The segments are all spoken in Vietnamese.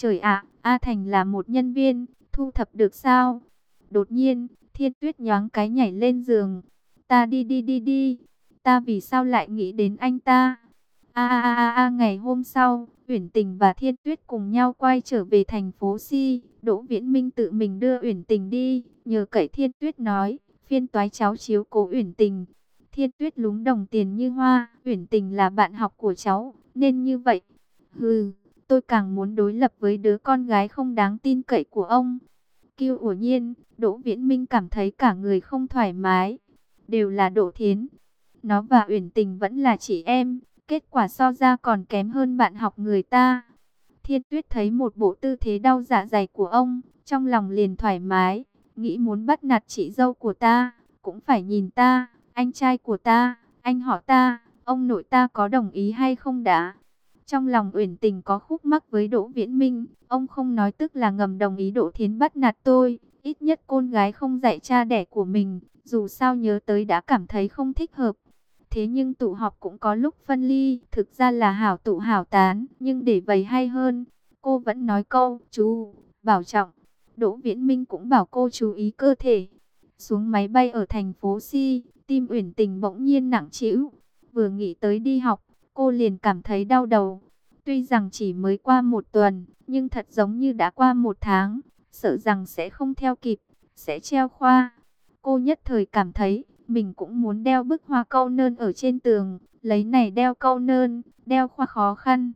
Trời ạ, A Thành là một nhân viên, thu thập được sao? Đột nhiên, Thiên Tuyết nhoáng cái nhảy lên giường. Ta đi đi đi đi, ta vì sao lại nghĩ đến anh ta? Ngày hôm sau, Uyển Tình và Thiên Tuyết cùng nhau quay trở về thành phố Si. Đỗ Viễn Minh tự mình đưa Uyển Tình đi, nhờ cậy Thiên Tuyết nói, phiên toái cháu chiếu cố Uyển Tình. Thiên Tuyết lúng đồng tiền như hoa, Uyển Tình là bạn học của cháu, nên như vậy. Hừ, tôi càng muốn đối lập với đứa con gái không đáng tin cậy của ông. Kiêu Ủa Nhiên, Đỗ Viễn Minh cảm thấy cả người không thoải mái. Đều là Đỗ Thiến. Nó và Uyển Tình vẫn là chị em, kết quả so ra còn kém hơn bạn học người ta. Thiên Tuyết thấy một bộ tư thế đau dạ dày của ông, trong lòng liền thoải mái, nghĩ muốn bắt nạt chị dâu của ta, cũng phải nhìn ta, anh trai của ta, anh họ ta, ông nội ta có đồng ý hay không đã. Trong lòng Uyển Tình có khúc mắc với Đỗ Viễn Minh, ông không nói tức là ngầm đồng ý Đỗ Thiến bắt nạt tôi, ít nhất con gái không dạy cha đẻ của mình, dù sao nhớ tới đã cảm thấy không thích hợp. Thế nhưng tụ họp cũng có lúc phân ly, thực ra là hảo tụ hảo tán, nhưng để vậy hay hơn. Cô vẫn nói câu, chú, bảo trọng. Đỗ Viễn Minh cũng bảo cô chú ý cơ thể. Xuống máy bay ở thành phố Si, tim Uyển Tình bỗng nhiên nặng trĩu. Vừa nghĩ tới đi học, cô liền cảm thấy đau đầu. Tuy rằng chỉ mới qua một tuần, nhưng thật giống như đã qua một tháng, sợ rằng sẽ không theo kịp, sẽ treo khoa. Cô nhất thời cảm thấy, mình cũng muốn đeo bức hoa câu nơn ở trên tường, lấy này đeo câu nơn, đeo khoa khó khăn.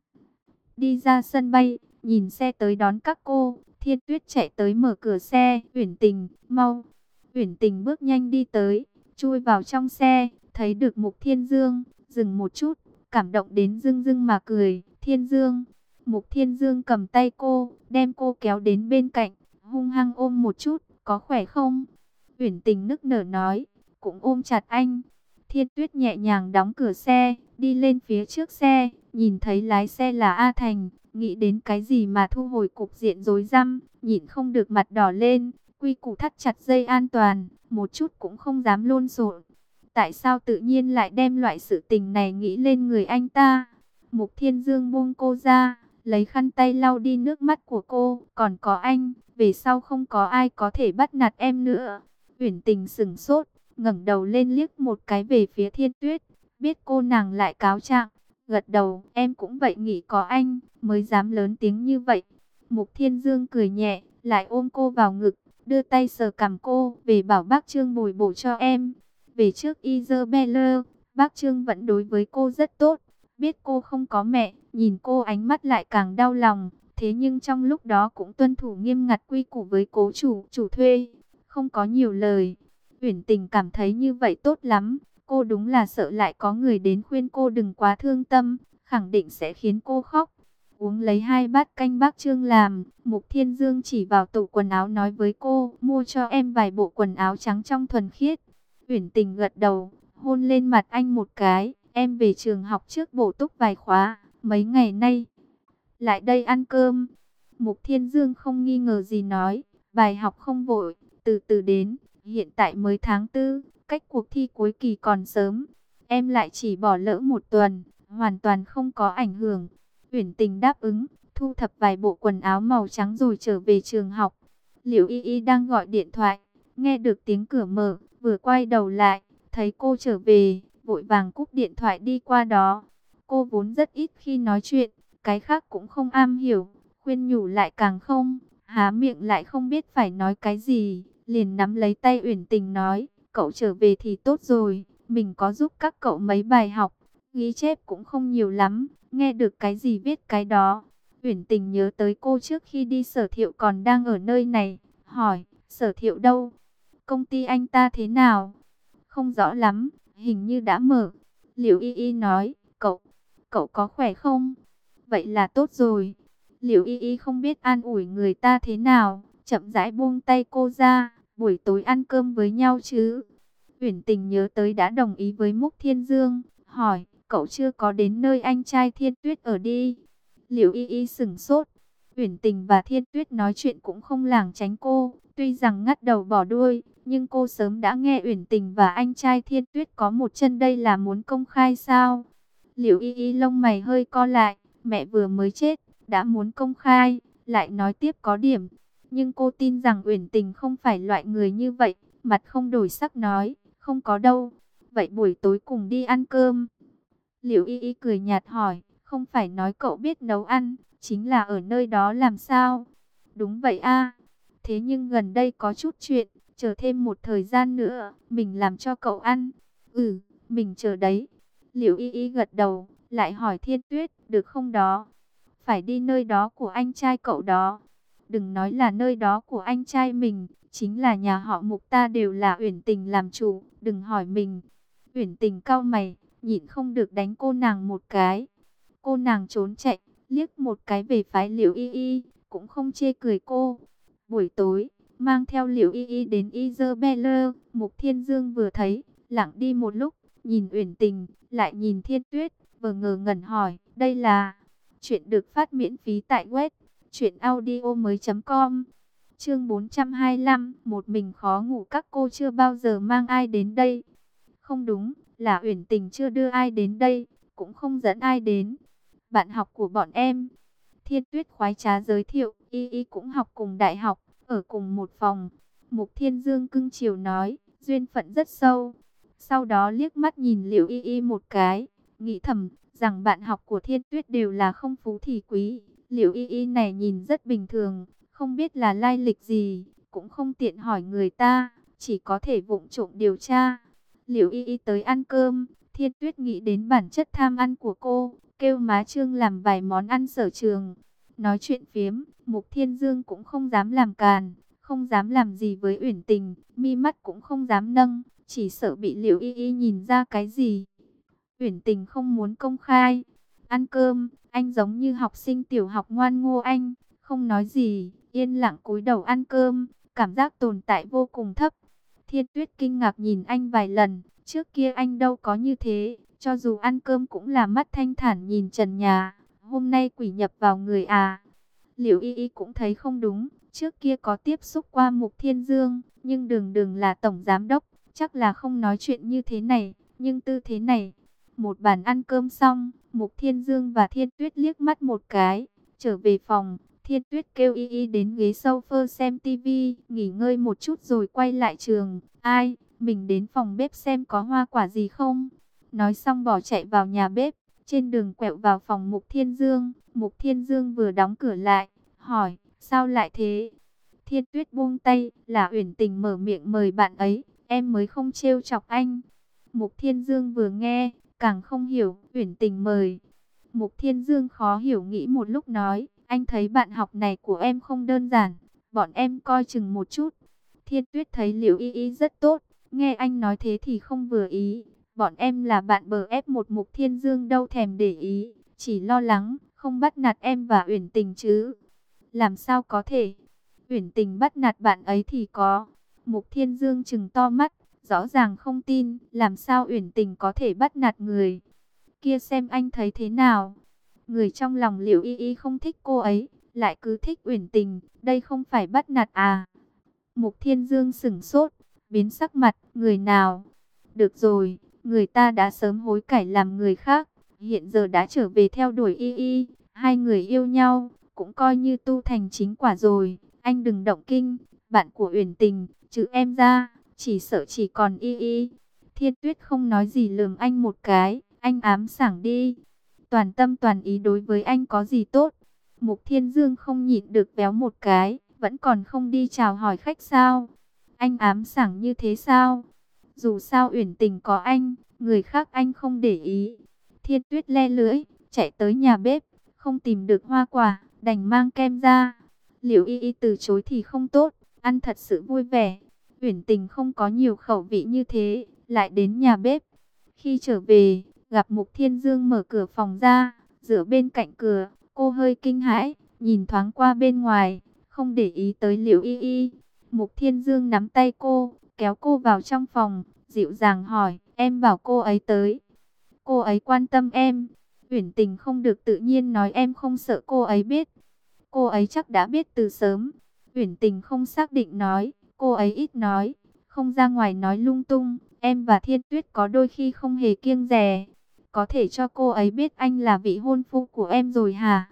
Đi ra sân bay, nhìn xe tới đón các cô, Thiên Tuyết chạy tới mở cửa xe, Uyển Tình, mau. Uyển Tình bước nhanh đi tới, chui vào trong xe, thấy được Mục Thiên Dương, dừng một chút, cảm động đến rưng rưng mà cười, Thiên Dương. Mục Thiên Dương cầm tay cô, đem cô kéo đến bên cạnh, hung hăng ôm một chút, có khỏe không? Uyển Tình nức nở nói, cũng ôm chặt anh. Thiên Tuyết nhẹ nhàng đóng cửa xe, đi lên phía trước xe, nhìn thấy lái xe là A Thành, nghĩ đến cái gì mà thu hồi cục diện rối rắm, nhịn không được mặt đỏ lên, quy củ thắt chặt dây an toàn, một chút cũng không dám lộn xộn. Tại sao tự nhiên lại đem loại sự tình này nghĩ lên người anh ta? Mục Thiên Dương buông cô ra, lấy khăn tay lau đi nước mắt của cô, còn có anh, về sau không có ai có thể bắt nạt em nữa. Uyển Tình sững sốt, ngẩng đầu lên liếc một cái về phía Thiên Tuyết, biết cô nàng lại cáo trạng, gật đầu, em cũng vậy nghĩ có anh, mới dám lớn tiếng như vậy. Mục Thiên Dương cười nhẹ, lại ôm cô vào ngực, đưa tay sờ cằm cô, về bảo bác Trương bồi bổ cho em. Về trước Isabella, bác Trương vẫn đối với cô rất tốt, biết cô không có mẹ, nhìn cô ánh mắt lại càng đau lòng, thế nhưng trong lúc đó cũng tuân thủ nghiêm ngặt quy củ với cố chủ thuê, không có nhiều lời. Uyển Tình cảm thấy như vậy tốt lắm, cô đúng là sợ lại có người đến khuyên cô đừng quá thương tâm, khẳng định sẽ khiến cô khóc. Uống lấy 2 bát canh bác Trương làm, Mục Thiên Dương chỉ vào tủ quần áo nói với cô, mua cho em vài bộ quần áo trắng trong thuần khiết. Uyển Tình gật đầu, hôn lên mặt anh một cái, em về trường học trước bổ túc vài khóa, mấy ngày nay lại đây ăn cơm. Mục Thiên Dương không nghi ngờ gì nói, bài học không vội, từ từ đến, hiện tại mới tháng 4, cách cuộc thi cuối kỳ còn sớm. Em lại chỉ bỏ lỡ một tuần, hoàn toàn không có ảnh hưởng. Uyển Tình đáp ứng, thu thập vài bộ quần áo màu trắng rồi trở về trường học. Liễu Y Y đang gọi điện thoại, nghe được tiếng cửa mở, vừa quay đầu lại, thấy cô trở về, vội vàng cúp điện thoại đi qua đó. Cô vốn rất ít khi nói chuyện, cái khác cũng không am hiểu, khuyên nhủ lại càng không, há miệng lại không biết phải nói cái gì, liền nắm lấy tay Uyển Tình nói, cậu trở về thì tốt rồi, mình có giúp các cậu mấy bài học, ghi chép cũng không nhiều lắm, nghe được cái gì viết cái đó. Uyển Tình nhớ tới cô trước khi đi Sở Thiệu còn đang ở nơi này, hỏi, Sở Thiệu đâu? Công ty anh ta thế nào? Không rõ lắm, hình như đã mở. Liễu Y Y nói, cậu có khỏe không? Vậy là tốt rồi. Liễu Y Y không biết an ủi người ta thế nào, chậm rãi buông tay cô ra, buổi tối ăn cơm với nhau chứ? Uyển Tình nhớ tới đã đồng ý với Mục Thiên Dương, hỏi, cậu chưa có đến nơi anh trai Thiên Tuyết ở đi? Liễu Y Y sững sốt. Uyển Tình và Thiên Tuyết nói chuyện cũng không lảng tránh cô, tuy rằng ngắt đầu bỏ đuôi, nhưng cô sớm đã nghe Uyển Tình và anh trai Thiên Tuyết có một chân đây là muốn công khai sao? Liễu Y Y lông mày hơi co lại, mẹ vừa mới chết, đã muốn công khai, lại nói tiếp có điểm. Nhưng cô tin rằng Uyển Tình không phải loại người như vậy, mặt không đổi sắc nói, không có đâu. Vậy buổi tối cùng đi ăn cơm. Liễu Y Y cười nhạt hỏi, không phải nói cậu biết nấu ăn, chính là ở nơi đó làm sao? Đúng vậy a. Thế nhưng gần đây có chút chuyện, chờ thêm một thời gian nữa, mình làm cho cậu ăn. Ừ, mình chờ đấy. Liễu Y Y gật đầu, lại hỏi Thiên Tuyết, được không đó? Phải đi nơi đó của anh trai cậu đó. Đừng nói là nơi đó của anh trai mình, chính là nhà họ Mục ta đều là Uyển Tình làm chủ, đừng hỏi mình. Uyển Tình cau mày, nhịn không được đánh cô nàng một cái. Cô nàng trốn chạy, liếc một cái về phái Liễu Y Y, cũng không chê cười cô. Buổi tối, mang theo Liễu Y Y đến Isabella, Mục Thiên Dương vừa thấy, lặng đi một lúc, nhìn Uyển Tình, lại nhìn Thiên Tuyết, vừa ngờ ngẩn hỏi, đây là... Chuyện được phát miễn phí tại web truyệnaudiomoi.com. Chương 425, một mình khó ngủ, các cô chưa bao giờ mang ai đến đây. Không đúng, là Uyển Tình chưa đưa ai đến đây, cũng không dẫn ai đến. Bạn học của bọn em. Thiên Tuyết khoái trá giới thiệu, Y Y cũng học cùng đại học, ở cùng một phòng. Mục Thiên Dương cưng chiều nói, duyên phận rất sâu. Sau đó liếc mắt nhìn Liễu Y Y một cái, nghĩ thầm rằng bạn học của Thiên Tuyết đều là không phú thì quý. Liễu Y Y này nhìn rất bình thường, không biết là lai lịch gì, cũng không tiện hỏi người ta, chỉ có thể vụng trộm điều tra. Liễu Y Y tới ăn cơm, Thiên Tuyết nghĩ đến bản chất tham ăn của cô, kêu má Trương làm vài món ăn sở trường. Nói chuyện phiếm, Mục Thiên Dương cũng không dám làm càn, không dám làm gì với Uyển Tình, mi mắt cũng không dám nâng, chỉ sợ bị Liễu Y Y nhìn ra cái gì. Uyển Tình không muốn công khai. Ăn cơm, anh giống như học sinh tiểu học ngoan ngô anh, không nói gì, yên lặng cúi đầu ăn cơm, cảm giác tồn tại vô cùng thấp. Thiên Tuyết kinh ngạc nhìn anh vài lần, trước kia anh đâu có như thế, cho dù ăn cơm cũng là mắt thanh thản nhìn trần nhà, hôm nay quỷ nhập vào người à. Liễu Y Y cũng thấy không đúng, trước kia có tiếp xúc qua Mục Thiên Dương, nhưng đường đường là tổng giám đốc, chắc là không nói chuyện như thế này, nhưng tư thế này. Một bàn ăn cơm xong, Mục Thiên Dương và Thiên Tuyết liếc mắt một cái, trở về phòng. Thiên Tuyết kêu Y Y đến ghế sofa xem tivi, nghỉ ngơi một chút rồi quay lại trường. Ai, mình đến phòng bếp xem có hoa quả gì không? Nói xong bỏ chạy vào nhà bếp, trên đường quẹo vào phòng Mục Thiên Dương. Mục Thiên Dương vừa đóng cửa lại, hỏi, sao lại thế? Thiên Tuyết buông tay, là Uyển Tình mở miệng mời bạn ấy, em mới không trêu chọc anh. Mục Thiên Dương vừa nghe, càng không hiểu, Uyển Tình mời. Mục Thiên Dương khó hiểu nghĩ một lúc nói, anh thấy bạn học này của em không đơn giản, bọn em coi chừng một chút. Thiên Tuyết thấy Liễu Y Y rất tốt, nghe anh nói thế thì không vừa ý. Bọn em là bạn bờ F1, Mục Thiên Dương đâu thèm để ý, chỉ lo lắng, không bắt nạt em và Uyển Tình chứ. Làm sao có thể? Uyển Tình bắt nạt bạn ấy thì có. Mục Thiên Dương trừng to mắt, rõ ràng không tin, làm sao Uyển Tình có thể bắt nạt người. Kia xem anh thấy thế nào. Người trong lòng Liễu Y Y không thích cô ấy, lại cứ thích Uyển Tình, đây không phải bắt nạt à? Mục Thiên Dương sững sốt, biến sắc mặt, người nào? Được rồi, người ta đã sớm hối cải làm người khác, hiện giờ đã trở về theo đuổi Y Y, hai người yêu nhau, cũng coi như tu thành chính quả rồi. Anh đừng động kinh, bạn của Uyển Tình, chứ em ra, chỉ sợ chỉ còn Y Y. Thiên Tuyết không nói gì lườm anh một cái, anh ám sảng đi. Toàn tâm toàn ý đối với anh có gì tốt? Mục Thiên Dương không nhịn được véo một cái, vẫn còn không đi chào hỏi khách sao? Anh ám sảng như thế sao? Dù sao Uyển Tình có anh, người khác anh không để ý. Thiên Tuyết le lưỡi, chạy tới nhà bếp, không tìm được hoa quả, đành mang kem ra. Liễu Y Y từ chối thì không tốt, ăn thật sự vui vẻ. Uyển Tình không có nhiều khẩu vị như thế, lại đến nhà bếp. Khi trở về, gặp Mục Thiên Dương mở cửa phòng ra, dựa bên cạnh cửa, cô hơi kinh hãi, nhìn thoáng qua bên ngoài, không để ý tới Liễu Y Y. Mục Thiên Dương nắm tay cô, kéo cô vào trong phòng, dịu dàng hỏi, em bảo cô ấy tới. Cô ấy quan tâm em. Uyển Tình không được tự nhiên nói em không sợ cô ấy biết. Cô ấy chắc đã biết từ sớm. Uyển Tình không xác định nói, cô ấy ít nói, không ra ngoài nói lung tung. Em và Thiên Tuyết có đôi khi không hề kiêng dè. Có thể cho cô ấy biết anh là vị hôn phu của em rồi hả?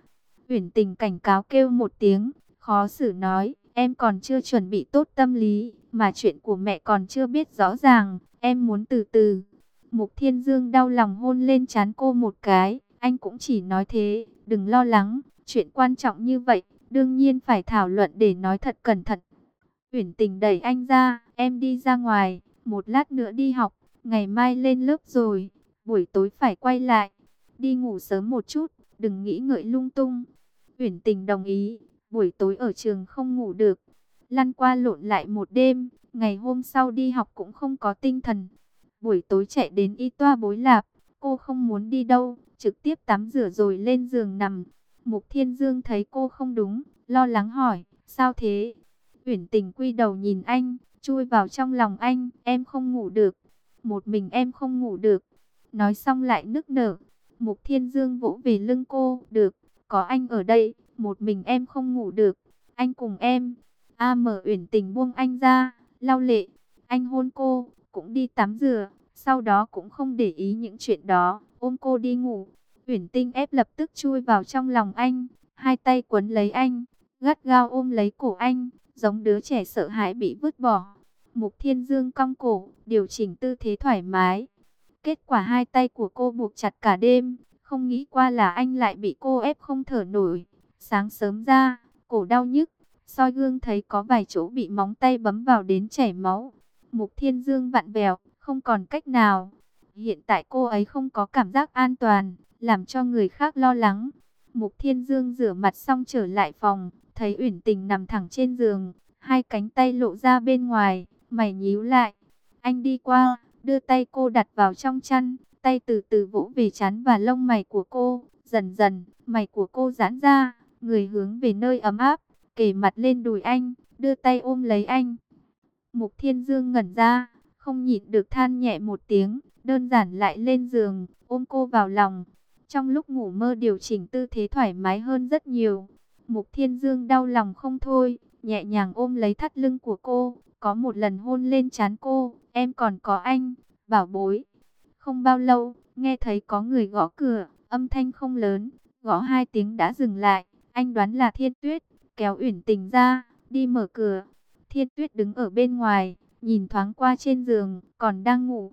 Uyển Tình cảnh cáo kêu một tiếng, khó xử nói, em còn chưa chuẩn bị tốt tâm lý, mà chuyện của mẹ còn chưa biết rõ ràng, em muốn từ từ. Mục Thiên Dương đau lòng hôn lên trán cô một cái, anh cũng chỉ nói thế, đừng lo lắng, chuyện quan trọng như vậy, đương nhiên phải thảo luận để nói thật cẩn thận. Uyển Tình đẩy anh ra, em đi ra ngoài, một lát nữa đi học, ngày mai lên lớp rồi, buổi tối phải quay lại, đi ngủ sớm một chút, đừng nghĩ ngợi lung tung. Uyển Tình đồng ý, buổi tối ở trường không ngủ được, lăn qua lộn lại một đêm, ngày hôm sau đi học cũng không có tinh thần. Buổi tối chạy đến y toa bối lạp, cô không muốn đi đâu, trực tiếp tắm rửa rồi lên giường nằm. Mục Thiên Dương thấy cô không đúng, lo lắng hỏi, sao thế? Uyển Tình quy đầu nhìn anh, chui vào trong lòng anh, em không ngủ được, một mình em không ngủ được. Nói xong lại nức nở. Mục Thiên Dương vỗ về lưng cô, được, có anh ở đây, một mình em không ngủ được, anh cùng em. Mở Uyển Tình buông anh ra, lau lệ, anh hôn cô, cũng đi tắm rửa, sau đó cũng không để ý những chuyện đó, ôm cô đi ngủ. Uyển Tinh ép lập tức chui vào trong lòng anh, hai tay quấn lấy anh, gắt gao ôm lấy cổ anh, giống đứa trẻ sợ hãi bị vứt bỏ. Mục Thiên Dương cong cổ, điều chỉnh tư thế thoải mái. Kết quả hai tay của cô buộc chặt cả đêm, không nghĩ qua là anh lại bị cô ép không thở nổi. Sáng sớm ra, cổ đau nhức, soi gương thấy có vài chỗ bị móng tay bấm vào đến chảy máu. Mục Thiên Dương vặn vẹo, không còn cách nào. Hiện tại cô ấy không có cảm giác an toàn, làm cho người khác lo lắng. Mục Thiên Dương rửa mặt xong trở lại phòng, thấy Uyển Tình nằm thẳng trên giường, hai cánh tay lộ ra bên ngoài, mày nhíu lại. Anh đi qua, đưa tay cô đặt vào trong chăn, tay từ từ vỗ về trán và lông mày của cô. Dần dần, mày của cô giãn ra, người hướng về nơi ấm áp, kề mặt lên đùi anh, đưa tay ôm lấy anh. Mục Thiên Dương ngẩn ra, không nhịn được than nhẹ một tiếng, đơn giản lại lên giường, ôm cô vào lòng. Trong lúc ngủ mơ điều chỉnh tư thế thoải mái hơn rất nhiều. Mục Thiên Dương đau lòng không thôi, nhẹ nhàng ôm lấy thắt lưng của cô, có một lần hôn lên trán cô, em còn có anh, bảo bối. Không bao lâu, nghe thấy có người gõ cửa, âm thanh không lớn, gõ hai tiếng đã dừng lại. Anh đoán là Thiên Tuyết, kéo Uyển Tình ra, đi mở cửa. Thiên Tuyết đứng ở bên ngoài, nhìn thoáng qua trên giường, còn đang ngủ.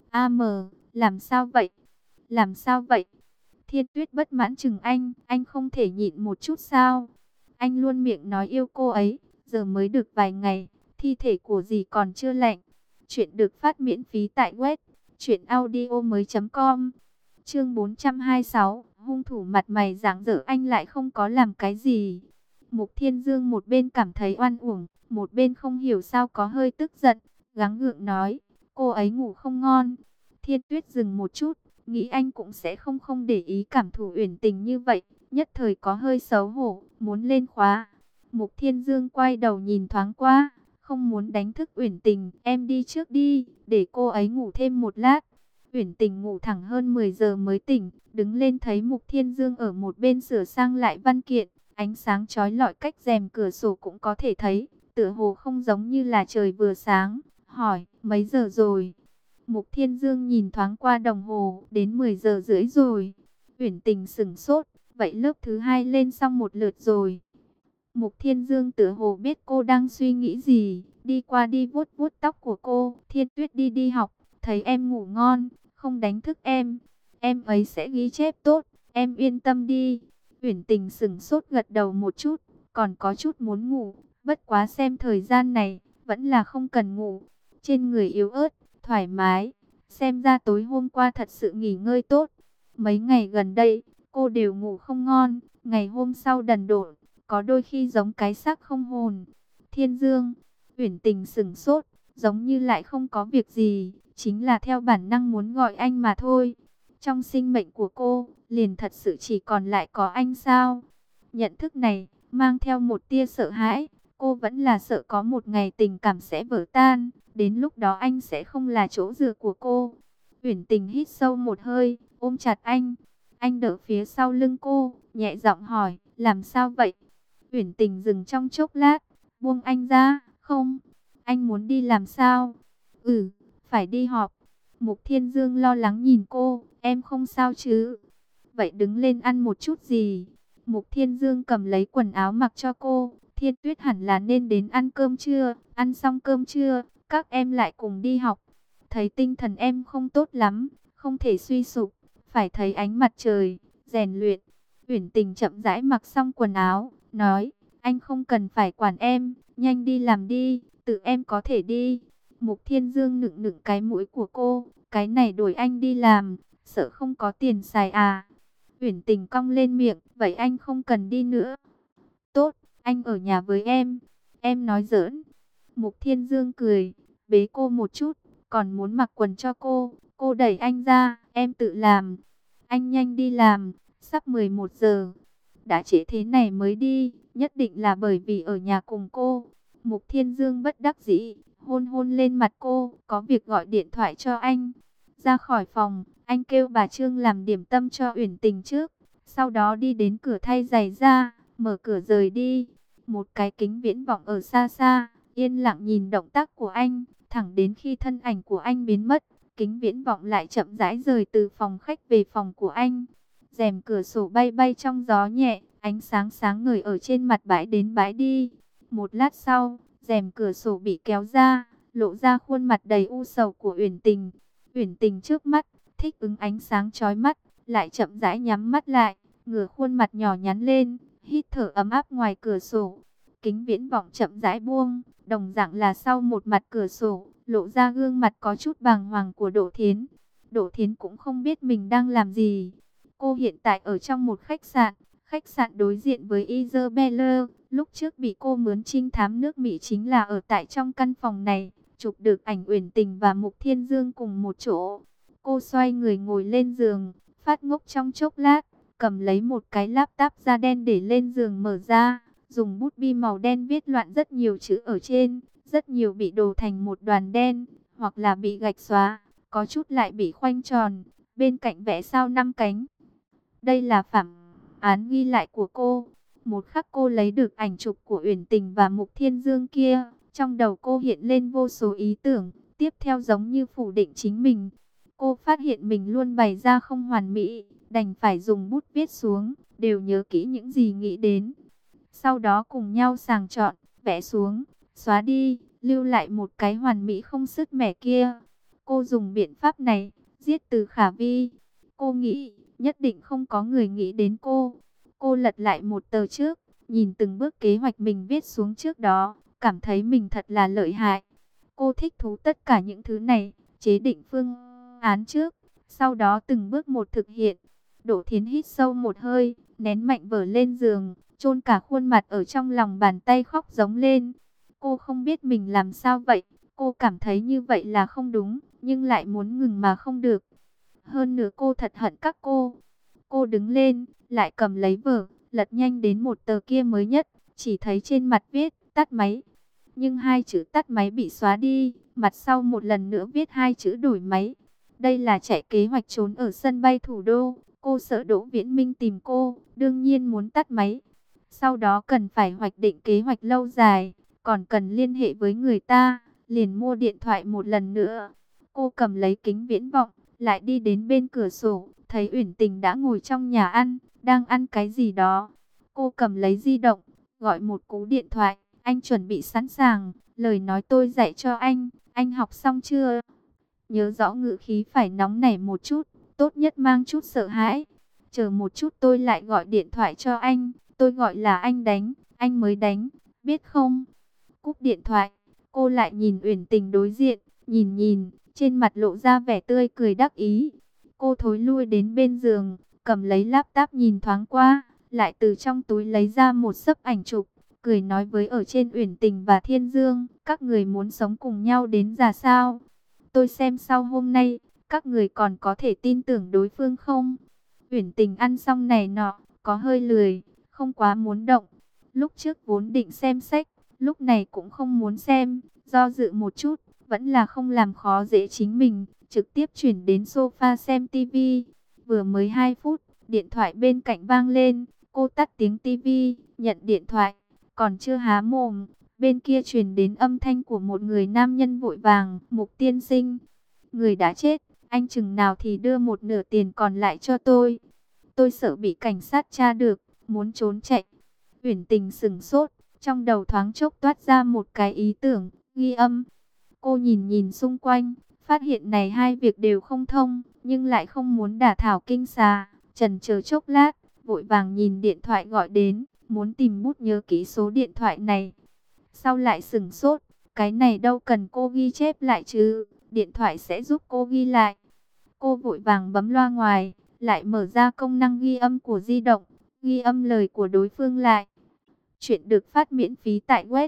Làm sao vậy? Làm sao vậy? Thiên Tuyết bất mãn chừng anh không thể nhịn một chút sao? Anh luôn miệng nói yêu cô ấy, giờ mới được vài ngày, thi thể của dì còn chưa lạnh. Chuyện được phát miễn phí tại web truyệnaudiomoi.com. Chương 426, hung thủ mặt mày rạng rỡ anh lại không có làm cái gì. Mục Thiên Dương một bên cảm thấy oan uổng, một bên không hiểu sao có hơi tức giận, gắng gượng nói, cô ấy ngủ không ngon. Thiên Tuyết dừng một chút, nghĩ anh cũng sẽ không để ý cảm thụ Uyển Tình như vậy, nhất thời có hơi xấu hổ, muốn lên khóa. Mục Thiên Dương quay đầu nhìn thoáng qua, không muốn đánh thức Uyển Tình, em đi trước đi, để cô ấy ngủ thêm một lát. Uyển Tình ngủ thẳng hơn 10 giờ mới tỉnh, đứng lên thấy Mục Thiên Dương ở một bên sửa sang lại văn kiện, ánh sáng chói lọi cách rèm cửa sổ cũng có thể thấy, tựa hồ không giống như là trời vừa sáng. Hỏi, mấy giờ rồi? Mục Thiên Dương nhìn thoáng qua đồng hồ, đến 10 giờ rưỡi rồi. Uyển Tình sững sốt, vậy lớp thứ hai lên xong một lượt rồi. Mục Thiên Dương tựa hồ biết cô đang suy nghĩ gì, đi qua đi vuốt vuốt tóc của cô. Thiên Tuyết đi học, thấy em ngủ ngon, không đánh thức em ấy sẽ ghi chép tốt, em yên tâm đi. Uyển Tình sững sốt gật đầu một chút, còn có chút muốn ngủ, bất quá xem thời gian này, vẫn là không cần ngủ. Trên người yếu ớt, thoải mái, xem ra tối hôm qua thật sự nghỉ ngơi tốt. Mấy ngày gần đây, cô đều ngủ không ngon, ngày hôm sau đần độn, có đôi khi giống cái xác không hồn. Thiên Dương, Uyển Tình sững sốt, giống như lại không có việc gì, chính là theo bản năng muốn gọi anh mà thôi. Trong sinh mệnh của cô, liền thật sự chỉ còn lại có anh sao? Nhận thức này, mang theo một tia sợ hãi, cô vẫn là sợ có một ngày tình cảm sẽ vỡ tan, đến lúc đó anh sẽ không là chỗ dựa của cô. Uyển Tình hít sâu một hơi, ôm chặt anh đỡ phía sau lưng cô, nhẹ giọng hỏi, làm sao vậy? Uyển Tình dừng trong chốc lát, buông anh ra, không, anh muốn đi làm sao? Phải đi họp. Mục Thiên Dương lo lắng nhìn cô, em không sao chứ? Vậy đứng lên ăn một chút gì? Mục Thiên Dương cầm lấy quần áo mặc cho cô. Thiên Tuyết hẳn là nên đến ăn cơm trưa. Ăn xong cơm trưa, các em lại cùng đi học. Thấy tinh thần em không tốt lắm, không thể suy sụp, phải thấy ánh mặt trời, rèn luyện. Uyển Tình chậm rãi mặc xong quần áo, nói, anh không cần phải quản em, nhanh đi làm đi, tự em có thể đi. Mục Thiên Dương nựng nựng cái mũi của cô, cái này đổi anh đi làm, sợ không có tiền xài à. Uyển Tình cong lên miệng, vậy anh không cần đi nữa. Tốt, anh ở nhà với em nói giỡn. Mục Thiên Dương cười, bế cô một chút, còn muốn mặc quần cho cô đẩy anh ra, em tự làm. Anh nhanh đi làm, sắp 11 giờ. Đã trễ thế này mới đi, nhất định là bởi vì ở nhà cùng cô. Mục Thiên Dương bất đắc dĩ, hôn hôn lên mặt cô, có việc gọi điện thoại cho anh. Ra khỏi phòng, anh kêu bà Trương làm điểm tâm cho Uyển Tình trước, sau đó đi đến cửa thay giày ra, mở cửa rời đi. Một cái kính viễn vọng ở xa xa, yên lặng nhìn động tác của anh, thẳng đến khi thân ảnh của anh biến mất, kính viễn vọng lại chậm rãi rời từ phòng khách về phòng của anh. Rèm cửa sổ bay bay trong gió nhẹ, ánh sáng sáng ngời ở trên mặt bãi đến bãi đi. Một lát sau, rèm cửa sổ bị kéo ra, lộ ra khuôn mặt đầy u sầu của Uyển Tình. Uyển Tình trước mắt, thích ứng ánh sáng chói mắt, lại chậm rãi nhắm mắt lại, ngửa khuôn mặt nhỏ nhắn lên, hít thở ấm áp ngoài cửa sổ. Kính viễn vọng chậm rãi buông, đồng dạng là sau một mặt cửa sổ, lộ ra gương mặt có chút bàng hoàng của Đỗ Thiến. Đỗ Thiến cũng không biết mình đang làm gì. Cô hiện tại ở trong một khách sạn đối diện với Isabella. Lúc trước bị cô mướn trinh thám nước Mỹ chính là ở tại trong căn phòng này, chụp được ảnh Uyển Tình và Mục Thiên Dương cùng một chỗ. Cô xoay người ngồi lên giường, phát ngốc trong chốc lát, cầm lấy một cái laptop da đen để lên giường mở ra, dùng bút bi màu đen viết loạn rất nhiều chữ ở trên, rất nhiều bị đồ thành một đoàn đen, hoặc là bị gạch xóa, có chút lại bị khoanh tròn, bên cạnh vẽ sao 5 cánh. Đây là phản án ghi lại của cô. Một khắc cô lấy được ảnh chụp của Uyển Tình và Mục Thiên Dương kia, trong đầu cô hiện lên vô số ý tưởng, tiếp theo giống như phủ định chính mình. Cô phát hiện mình luôn bày ra không hoàn mỹ, đành phải dùng bút viết xuống, đều nhớ kỹ những gì nghĩ đến. Sau đó cùng nhau sàng chọn, vẽ xuống, xóa đi, lưu lại một cái hoàn mỹ không sứt mẻ kia. Cô dùng biện pháp này, giết Từ Khả Vi. Cô nghĩ, nhất định không có người nghĩ đến cô. Cô lật lại một tờ trước, nhìn từng bước kế hoạch mình viết xuống trước đó, cảm thấy mình thật là lợi hại. Cô thích thú tất cả những thứ này, chế định phương án trước, sau đó từng bước một thực hiện. Đỗ Thiến hít sâu một hơi, nén mạnh vở lên giường, chôn cả khuôn mặt ở trong lòng bàn tay khóc giống lên. Cô không biết mình làm sao vậy, cô cảm thấy như vậy là không đúng, nhưng lại muốn ngừng mà không được. Hơn nữa cô thật hận các cô. Cô đứng lên, lại cầm lấy vở, lật nhanh đến một tờ kia mới nhất, chỉ thấy trên mặt viết, tắt máy. Nhưng hai chữ tắt máy bị xóa đi, mặt sau một lần nữa viết hai chữ đổi máy. Đây là chạy kế hoạch trốn ở sân bay thủ đô. Cô sợ Đỗ Viễn Minh tìm cô, đương nhiên muốn tắt máy. Sau đó cần phải hoạch định kế hoạch lâu dài, còn cần liên hệ với người ta, liền mua điện thoại một lần nữa. Cô cầm lấy kính viễn vọng, lại đi đến bên cửa sổ, thấy Uyển Tình đã ngồi trong nhà ăn, đang ăn cái gì đó. Cô cầm lấy di động, gọi một cú điện thoại, anh chuẩn bị sẵn sàng, lời nói tôi dạy cho anh học xong chưa? Nhớ rõ ngữ khí phải nóng nảy một chút, tốt nhất mang chút sợ hãi. Chờ một chút tôi lại gọi điện thoại cho anh, tôi gọi là anh đánh, anh mới đánh, biết không? Cúp điện thoại, cô lại nhìn Uyển Tình đối diện, nhìn, trên mặt lộ ra vẻ tươi cười đắc ý. Cô thối lui đến bên giường, cầm lấy laptop nhìn thoáng qua, lại từ trong túi lấy ra một xấp ảnh chụp, cười nói với ở trên Uyển Tình và Thiên Dương, các người muốn sống cùng nhau đến già sao? Tôi xem sau hôm nay, các người còn có thể tin tưởng đối phương không? Uyển Tình ăn xong này nọ, có hơi lười, không quá muốn động. Lúc trước vốn định xem sách, lúc này cũng không muốn xem, do dự một chút, vẫn là không làm khó dễ chính mình, trực tiếp chuyển đến sofa xem tivi. Vừa mới 2 phút, điện thoại bên cạnh vang lên, cô tắt tiếng tivi, nhận điện thoại, còn chưa há mồm, bên kia truyền đến âm thanh của một người nam nhân vội vàng, Mục tiên sinh. Người đã chết, anh chừng nào thì đưa một nửa tiền còn lại cho tôi. Tôi sợ bị cảnh sát tra được, muốn trốn chạy. Uyển Tình sững sốt, trong đầu thoáng chốc toát ra một cái ý tưởng, ghi âm. Cô nhìn nhìn xung quanh, phát hiện này hai việc đều không thông, nhưng lại không muốn đả thảo kinh xà, chần chờ chốc lát, vội vàng nhìn điện thoại gọi đến, muốn tìm bút nhớ kỹ số điện thoại này. Sau lại sửng sốt, cái này đâu cần cô ghi chép lại chứ, điện thoại sẽ giúp cô ghi lại. Cô vội vàng bấm loa ngoài, lại mở ra công năng ghi âm của di động, ghi âm lời của đối phương lại. Chuyện được phát miễn phí tại web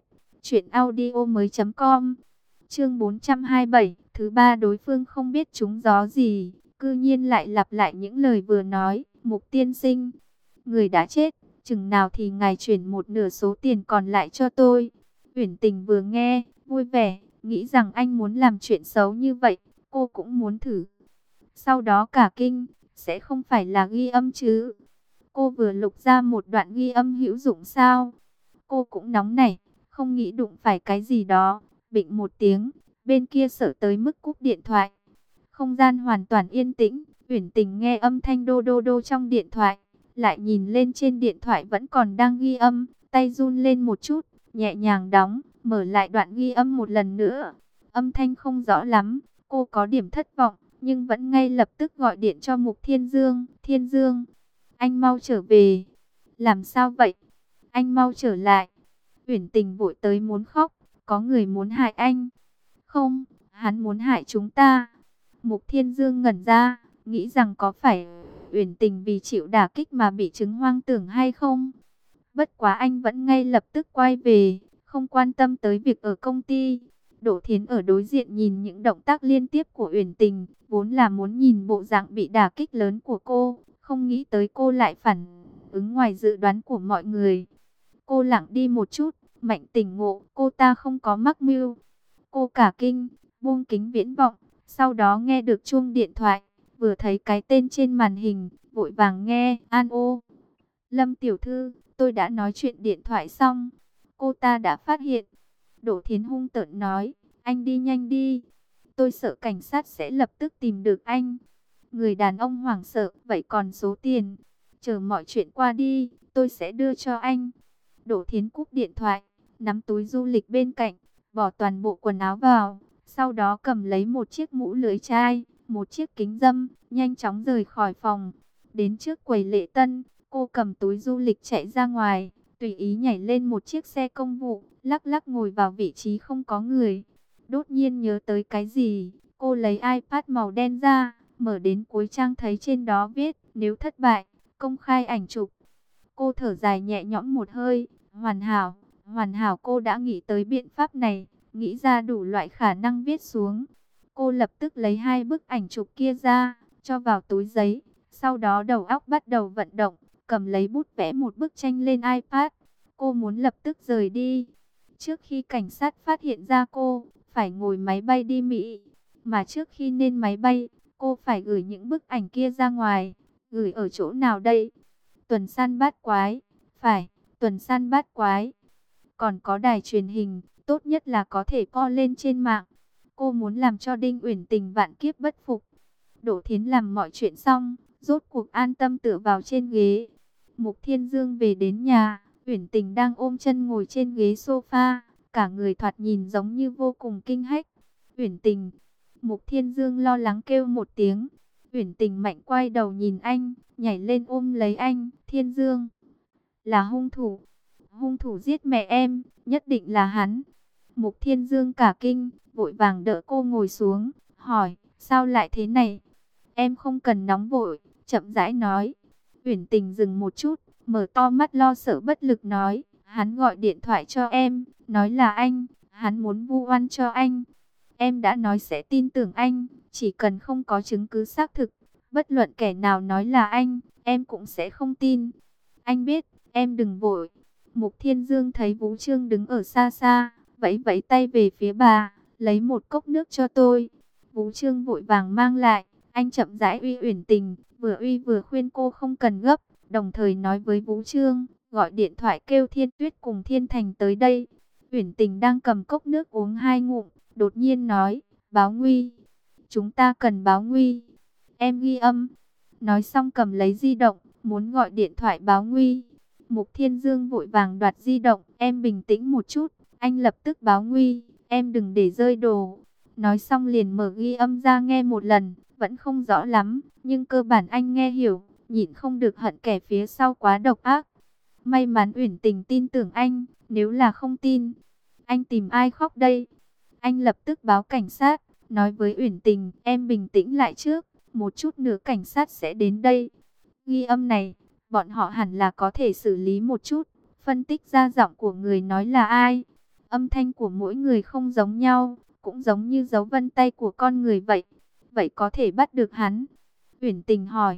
truyệnaudiomoi.com. Chương 427, thứ ba đối phương không biết trúng gió gì, cư nhiên lại lặp lại những lời vừa nói. Mục tiên sinh, người đã chết, chừng nào thì ngài chuyển một nửa số tiền còn lại cho tôi. Uyển Tình vừa nghe, vui vẻ, nghĩ rằng anh muốn làm chuyện xấu như vậy, cô cũng muốn thử. Sau đó cả kinh, sẽ không phải là ghi âm chứ? Cô vừa lục ra một đoạn ghi âm hữu dụng sao? Cô cũng nóng nảy, không nghĩ đụng phải cái gì đó. Bịch một tiếng, bên kia sợ tới mức cúp điện thoại. Không gian hoàn toàn yên tĩnh, Uyển Tình nghe âm thanh đô đô đô trong điện thoại, lại nhìn lên trên điện thoại vẫn còn đang ghi âm, tay run lên một chút, nhẹ nhàng đóng, mở lại đoạn ghi âm một lần nữa. Âm thanh không rõ lắm, cô có điểm thất vọng, nhưng vẫn ngay lập tức gọi điện cho Mục Thiên Dương. Thiên Dương, anh mau trở về. Làm sao vậy? Anh mau trở lại. Uyển Tình vội tới muốn khóc, có người muốn hại anh. Không, hắn muốn hại chúng ta. Mục Thiên Dương ngẩn ra, nghĩ rằng có phải Uyển Tình vì chịu đả kích mà bị chứng hoang tưởng hay không. Bất quá anh vẫn ngay lập tức quay về, không quan tâm tới việc ở công ty. Đỗ Thiến ở đối diện nhìn những động tác liên tiếp của Uyển Tình, vốn là muốn nhìn bộ dạng bị đả kích lớn của cô, không nghĩ tới cô lại phản ứng ngoài dự đoán của mọi người. Cô lặng đi một chút, Mạnh tỉnh ngộ, cô ta không có mắc mưu. Cô cả kinh, buông kính viễn vọng, sau đó nghe được chuông điện thoại, vừa thấy cái tên trên màn hình, vội vàng nghe. An ô, Lâm tiểu thư, tôi đã nói chuyện điện thoại xong, cô ta đã phát hiện. Đỗ Thiến hung tợn nói, anh đi nhanh đi, tôi sợ cảnh sát sẽ lập tức tìm được anh. Người đàn ông hoảng sợ, vậy còn số tiền, chờ mọi chuyện qua đi, tôi sẽ đưa cho anh. Đỗ Thiến cúp điện thoại, nắm túi du lịch bên cạnh, bỏ toàn bộ quần áo vào, sau đó cầm lấy một chiếc mũ lưỡi chai, một chiếc kính râm, nhanh chóng rời khỏi phòng. Đến trước quầy lễ tân, cô cầm túi du lịch chạy ra ngoài, tùy ý nhảy lên một chiếc xe công vụ, lắc lắc ngồi vào vị trí không có người. Đột nhiên nhớ tới cái gì, cô lấy iPad màu đen ra, mở đến cuối trang thấy trên đó viết, nếu thất bại, công khai ảnh chụp. Cô thở dài nhẹ nhõm một hơi, hoàn hảo cô đã nghĩ tới biện pháp này, nghĩ ra đủ loại khả năng viết xuống. Cô lập tức lấy hai bức ảnh chụp kia ra, cho vào túi giấy, sau đó đầu óc bắt đầu vận động, cầm lấy bút vẽ một bức tranh lên iPad. Cô muốn lập tức rời đi. Trước khi cảnh sát phát hiện ra cô, phải ngồi máy bay đi Mỹ. Mà trước khi lên máy bay, cô phải gửi những bức ảnh kia ra ngoài. Gửi ở chỗ nào đây? Tuần săn bát quái. Phải, tuần săn bát quái. Còn có đài truyền hình, tốt nhất là có thể po lên trên mạng. Cô muốn làm cho Đinh Uyển Tình vạn kiếp bất phục. Đỗ Thiến làm mọi chuyện xong, rốt cuộc an tâm tựa vào trên ghế. Mục Thiên Dương về đến nhà, Uyển Tình đang ôm chân ngồi trên ghế sofa, cả người thoạt nhìn giống như vô cùng kinh hách. Uyển Tình, Mục Thiên Dương lo lắng kêu một tiếng. Uyển Tình mạnh quay đầu nhìn anh, nhảy lên ôm lấy anh. Thiên Dương là hung thủ giết mẹ em, nhất định là hắn. Mục Thiên Dương cả kinh, vội vàng đỡ cô ngồi xuống, hỏi, sao lại thế này? Em không cần nóng vội, chậm rãi nói. Uyển Tình dừng một chút, mở to mắt lo sợ bất lực nói, hắn gọi điện thoại cho em, nói là anh, hắn muốn vu oan cho anh. Em đã nói sẽ tin tưởng anh, chỉ cần không có chứng cứ xác thực, bất luận kẻ nào nói là anh, em cũng sẽ không tin. Anh biết, em đừng vội. Mục Thiên Dương thấy Vũ Trương đứng ở xa xa, vẫy vẫy tay về phía bà, lấy một cốc nước cho tôi. Vũ Trương vội vàng mang lại, anh chậm rãi uy Uyển Tình, vừa uy vừa khuyên cô không cần gấp, đồng thời nói với Vũ Trương, gọi điện thoại kêu Thiên Tuyết cùng Thiên Thành tới đây. Uyển Tình đang cầm cốc nước uống hai ngụm, đột nhiên nói, báo nguy, chúng ta cần báo nguy. Em ghi âm. Nói xong cầm lấy di động, muốn gọi điện thoại báo nguy. Mục Thiên Dương vội vàng đoạt di động. Em bình tĩnh một chút, anh lập tức báo nguy, em đừng để rơi đồ. Nói xong liền mở ghi âm ra nghe một lần, vẫn không rõ lắm, nhưng cơ bản anh nghe hiểu, nhịn không được hận kẻ phía sau quá độc ác. May mắn Uyển Tình tin tưởng anh, nếu là không tin, anh tìm ai khóc đây? Anh lập tức báo cảnh sát, nói với Uyển Tình, em bình tĩnh lại trước, một chút nữa cảnh sát sẽ đến đây. Ghi âm này, bọn họ hẳn là có thể xử lý một chút, phân tích ra giọng của người nói là ai. Âm thanh của mỗi người không giống nhau, cũng giống như dấu vân tay của con người vậy. Vậy có thể bắt được hắn? Uyển Tình hỏi.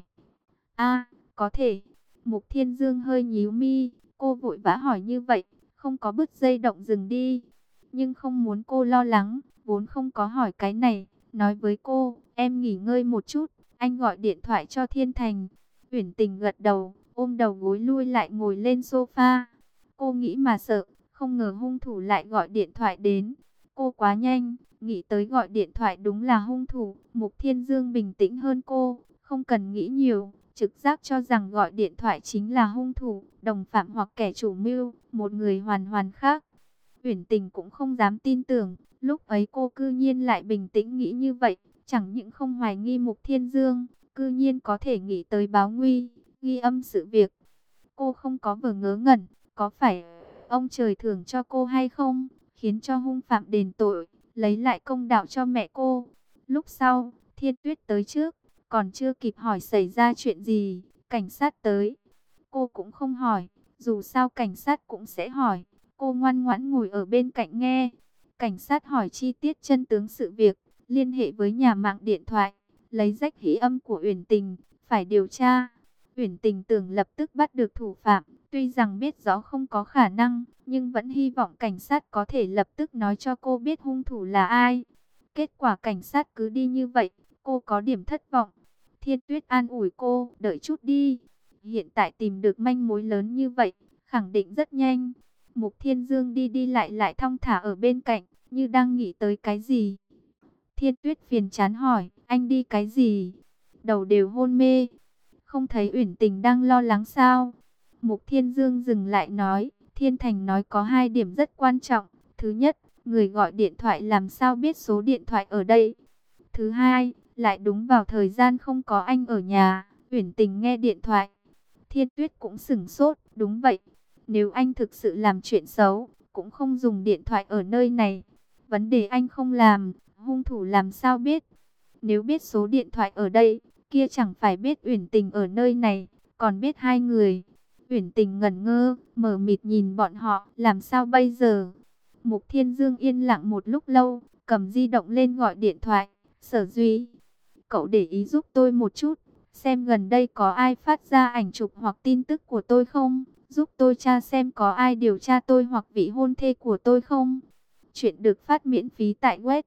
A, có thể. Mục Thiên Dương hơi nhíu mi, cô vội vã hỏi như vậy, không có bứt dây động dừng đi. Nhưng không muốn cô lo lắng, vốn không có hỏi cái này, nói với cô, em nghỉ ngơi một chút, anh gọi điện thoại cho Thiên Thành. Uyển Tình gật đầu, ôm đầu gối lui lại ngồi lên sofa. Cô nghĩ mà sợ, không ngờ hung thủ lại gọi điện thoại đến. Cô quá nhanh, nghĩ tới gọi điện thoại đúng là hung thủ. Mục Thiên Dương bình tĩnh hơn cô, không cần nghĩ nhiều, trực giác cho rằng gọi điện thoại chính là hung thủ, đồng phạm hoặc kẻ chủ mưu, một người hoàn hoàn khác. Uyển Tình cũng không dám tin tưởng, lúc ấy cô cư nhiên lại bình tĩnh nghĩ như vậy, chẳng những không hoài nghi Mục Thiên Dương, cư nhiên có thể nghĩ tới báo nguy, ghi âm sự việc. Cô không có vừa ngớ ngẩn, có phải ông trời thưởng cho cô hay không, khiến cho hung phạm đền tội, lấy lại công đạo cho mẹ cô. Lúc sau, Thiên Tuyết tới trước, còn chưa kịp hỏi xảy ra chuyện gì, cảnh sát tới. Cô cũng không hỏi, dù sao cảnh sát cũng sẽ hỏi. Cô ngoan ngoãn ngồi ở bên cạnh nghe. Cảnh sát hỏi chi tiết chân tướng sự việc, liên hệ với nhà mạng điện thoại, lấy rách ghi âm của Uyển Tình, phải điều tra. Uyển Tình tưởng lập tức bắt được thủ phạm, tuy rằng biết rõ không có khả năng, nhưng vẫn hy vọng cảnh sát có thể lập tức nói cho cô biết hung thủ là ai. Kết quả cảnh sát cứ đi như vậy, cô có điểm thất vọng. Thiên Tuyết an ủi cô, đợi chút đi. Hiện tại tìm được manh mối lớn như vậy, khẳng định rất nhanh. Mục Thiên Dương đi đi lại lại thong thả ở bên cạnh, như đang nghĩ tới cái gì. Thiên Tuyết phiền chán hỏi, anh đi cái gì? Đầu đều hôn mê. Không thấy Uyển Tình đang lo lắng sao? Mục Thiên Dương dừng lại nói, Thiên Thành nói có hai điểm rất quan trọng. Thứ nhất, người gọi điện thoại làm sao biết số điện thoại ở đây. Thứ hai, lại đúng vào thời gian không có anh ở nhà, Uyển Tình nghe điện thoại. Thiên Tuyết cũng sửng sốt, đúng vậy. Nếu anh thực sự làm chuyện xấu, cũng không dùng điện thoại ở nơi này. Vấn đề anh không làm, hung thủ làm sao biết? Nếu biết số điện thoại ở đây, kia chẳng phải biết Uyển Tình ở nơi này, còn biết hai người. Uyển Tình ngẩn ngơ, mờ mịt nhìn bọn họ, làm sao bây giờ? Mục Thiên Dương yên lặng một lúc lâu, cầm di động lên gọi điện thoại. Sở Duy, cậu để ý giúp tôi một chút, xem gần đây có ai phát ra ảnh chụp hoặc tin tức của tôi không? Giúp tôi tra xem có ai điều tra tôi hoặc vị hôn thê của tôi không? Chuyện được phát miễn phí tại web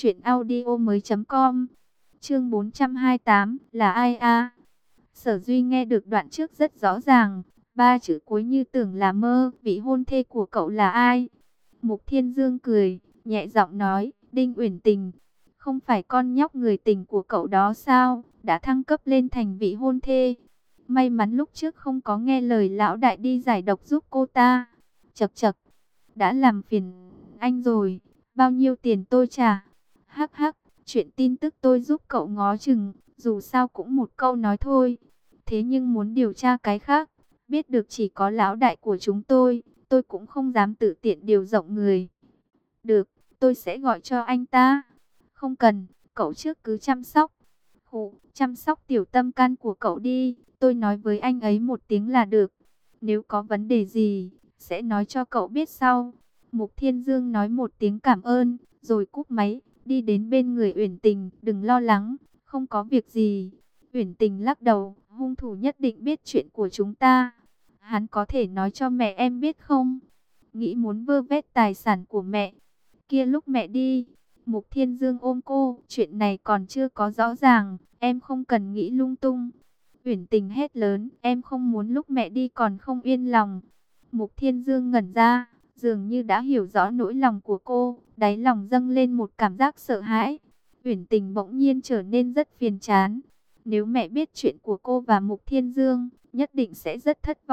truyệnaudiomoi.com. Chương 428 là ai a? Sở Duy nghe được đoạn trước rất rõ ràng, ba chữ cuối như tưởng là mơ, vị hôn thê của cậu là ai? Mục Thiên Dương cười, nhẹ giọng nói, Đinh Uyển Tình, không phải con nhóc người tình của cậu đó sao, đã thăng cấp lên thành vị hôn thê. May mắn lúc trước không có nghe lời lão đại đi giải độc giúp cô ta. Chậc chậc, đã làm phiền anh rồi, bao nhiêu tiền tôi trả? Hắc hắc, chuyện tin tức tôi giúp cậu ngó chừng, dù sao cũng một câu nói thôi. Thế nhưng muốn điều tra cái khác, biết được chỉ có lão đại của chúng tôi cũng không dám tự tiện điều rộng người. Được, tôi sẽ gọi cho anh ta. Không cần, cậu trước cứ chăm sóc. Chăm sóc tiểu tâm can của cậu đi, tôi nói với anh ấy một tiếng là được. Nếu có vấn đề gì, sẽ nói cho cậu biết sau. Mục Thiên Dương nói một tiếng cảm ơn, rồi cúp máy, đi đến bên người Uyển Tình, đừng lo lắng, không có việc gì. Uyển Tình lắc đầu, hung thủ nhất định biết chuyện của chúng ta. Hắn có thể nói cho mẹ em biết không? Nghĩ muốn vơ vét tài sản của mẹ. Kia lúc mẹ đi, Mục Thiên Dương ôm cô, chuyện này còn chưa có rõ ràng, em không cần nghĩ lung tung. Uyển Tình hét lớn, em không muốn lúc mẹ đi còn không yên lòng. Mục Thiên Dương ngẩn ra, dường như đã hiểu rõ nỗi lòng của cô, đáy lòng dâng lên một cảm giác sợ hãi. Uyển Tình bỗng nhiên trở nên rất phiền chán. Nếu mẹ biết chuyện của cô và Mục Thiên Dương, nhất định sẽ rất thất vọng.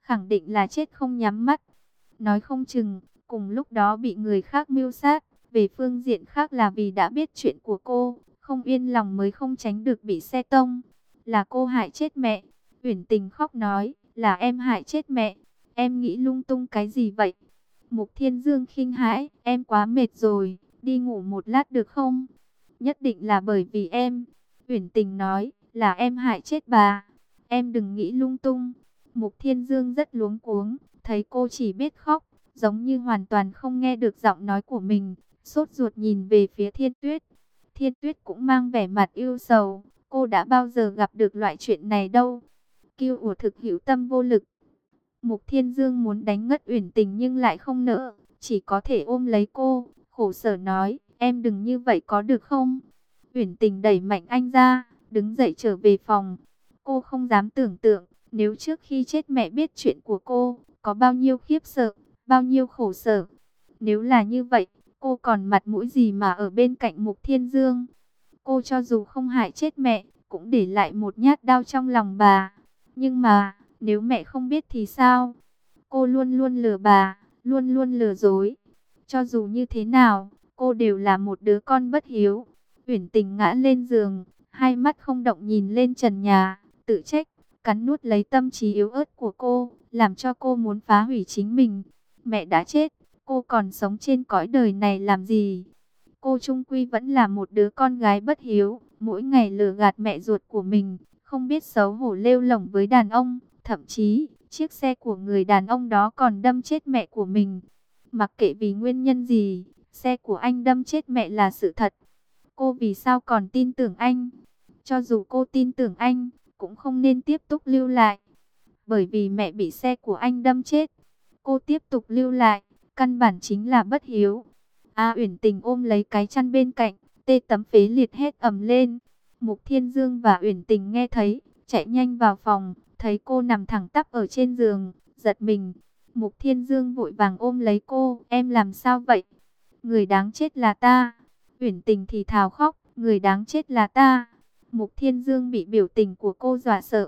khẳng định là chết không nhắm mắt. Nói không chừng, cùng lúc đó bị người khác mưu sát. Về phương diện khác là vì đã biết chuyện của cô, không yên lòng mới không tránh được bị xe tông. Là cô hại chết mẹ. Uyển Tình khóc nói, là em hại chết mẹ. Em nghĩ lung tung cái gì vậy? Mục Thiên Dương khinh hãi, em quá mệt rồi, đi ngủ một lát được không? Nhất định là bởi vì em. Uyển Tình nói, là em hại chết bà. Em đừng nghĩ lung tung. Mục Thiên Dương rất luống cuống, thấy cô chỉ biết khóc, giống như hoàn toàn không nghe được giọng nói của mình, sốt ruột nhìn về phía Thiên Tuyết. Thiên Tuyết cũng mang vẻ mặt ưu sầu, cô đã bao giờ gặp được loại chuyện này đâu. Kiêu ủa thực hữu tâm vô lực. Mục Thiên Dương muốn đánh ngất Uyển Tình nhưng lại không nỡ, chỉ có thể ôm lấy cô, khổ sở nói, em đừng như vậy có được không? Uyển Tình đẩy mạnh anh ra, đứng dậy trở về phòng. Cô không dám tưởng tượng, nếu trước khi chết mẹ biết chuyện của cô, có bao nhiêu khiếp sợ, bao nhiêu khổ sở. Nếu là như vậy, cô còn mặt mũi gì mà ở bên cạnh Mục Thiên Dương? Cô cho dù không hại chết mẹ, cũng để lại một nhát đau trong lòng bà. Nhưng mà, nếu mẹ không biết thì sao? Cô luôn luôn lừa bà, luôn luôn lừa dối. Cho dù như thế nào, cô đều là một đứa con bất hiếu. Uyển Tình ngã lên giường, hai mắt không động nhìn lên trần nhà, tự trách, cắn nuốt lấy tâm trí yếu ớt của cô, làm cho cô muốn phá hủy chính mình. Mẹ đã chết, cô còn sống trên cõi đời này làm gì? Cô chung quy vẫn là một đứa con gái bất hiếu, mỗi ngày lừa gạt mẹ ruột của mình, không biết xấu hổ lêu lổng với đàn ông, thậm chí chiếc xe của người đàn ông đó còn đâm chết mẹ của mình. Mặc kệ vì nguyên nhân gì, xe của anh đâm chết mẹ là sự thật. Cô vì sao còn tin tưởng anh? Cho dù cô tin tưởng anh, cũng không nên tiếp tục lưu lại. Bởi vì mẹ bị xe của anh đâm chết, cô tiếp tục lưu lại, căn bản chính là bất hiếu. A Uyển Tình ôm lấy cái chăn bên cạnh, tê tấm phế liệt hét ầm lên. Mục Thiên Dương và Uyển Tình nghe thấy, chạy nhanh vào phòng, thấy cô nằm thẳng tắp ở trên giường, giật mình. Mục Thiên Dương vội vàng ôm lấy cô, em làm sao vậy? Người đáng chết là ta. Uyển Tình thì thào khóc, người đáng chết là ta. Mục Thiên Dương bị biểu tình của cô dọa sợ.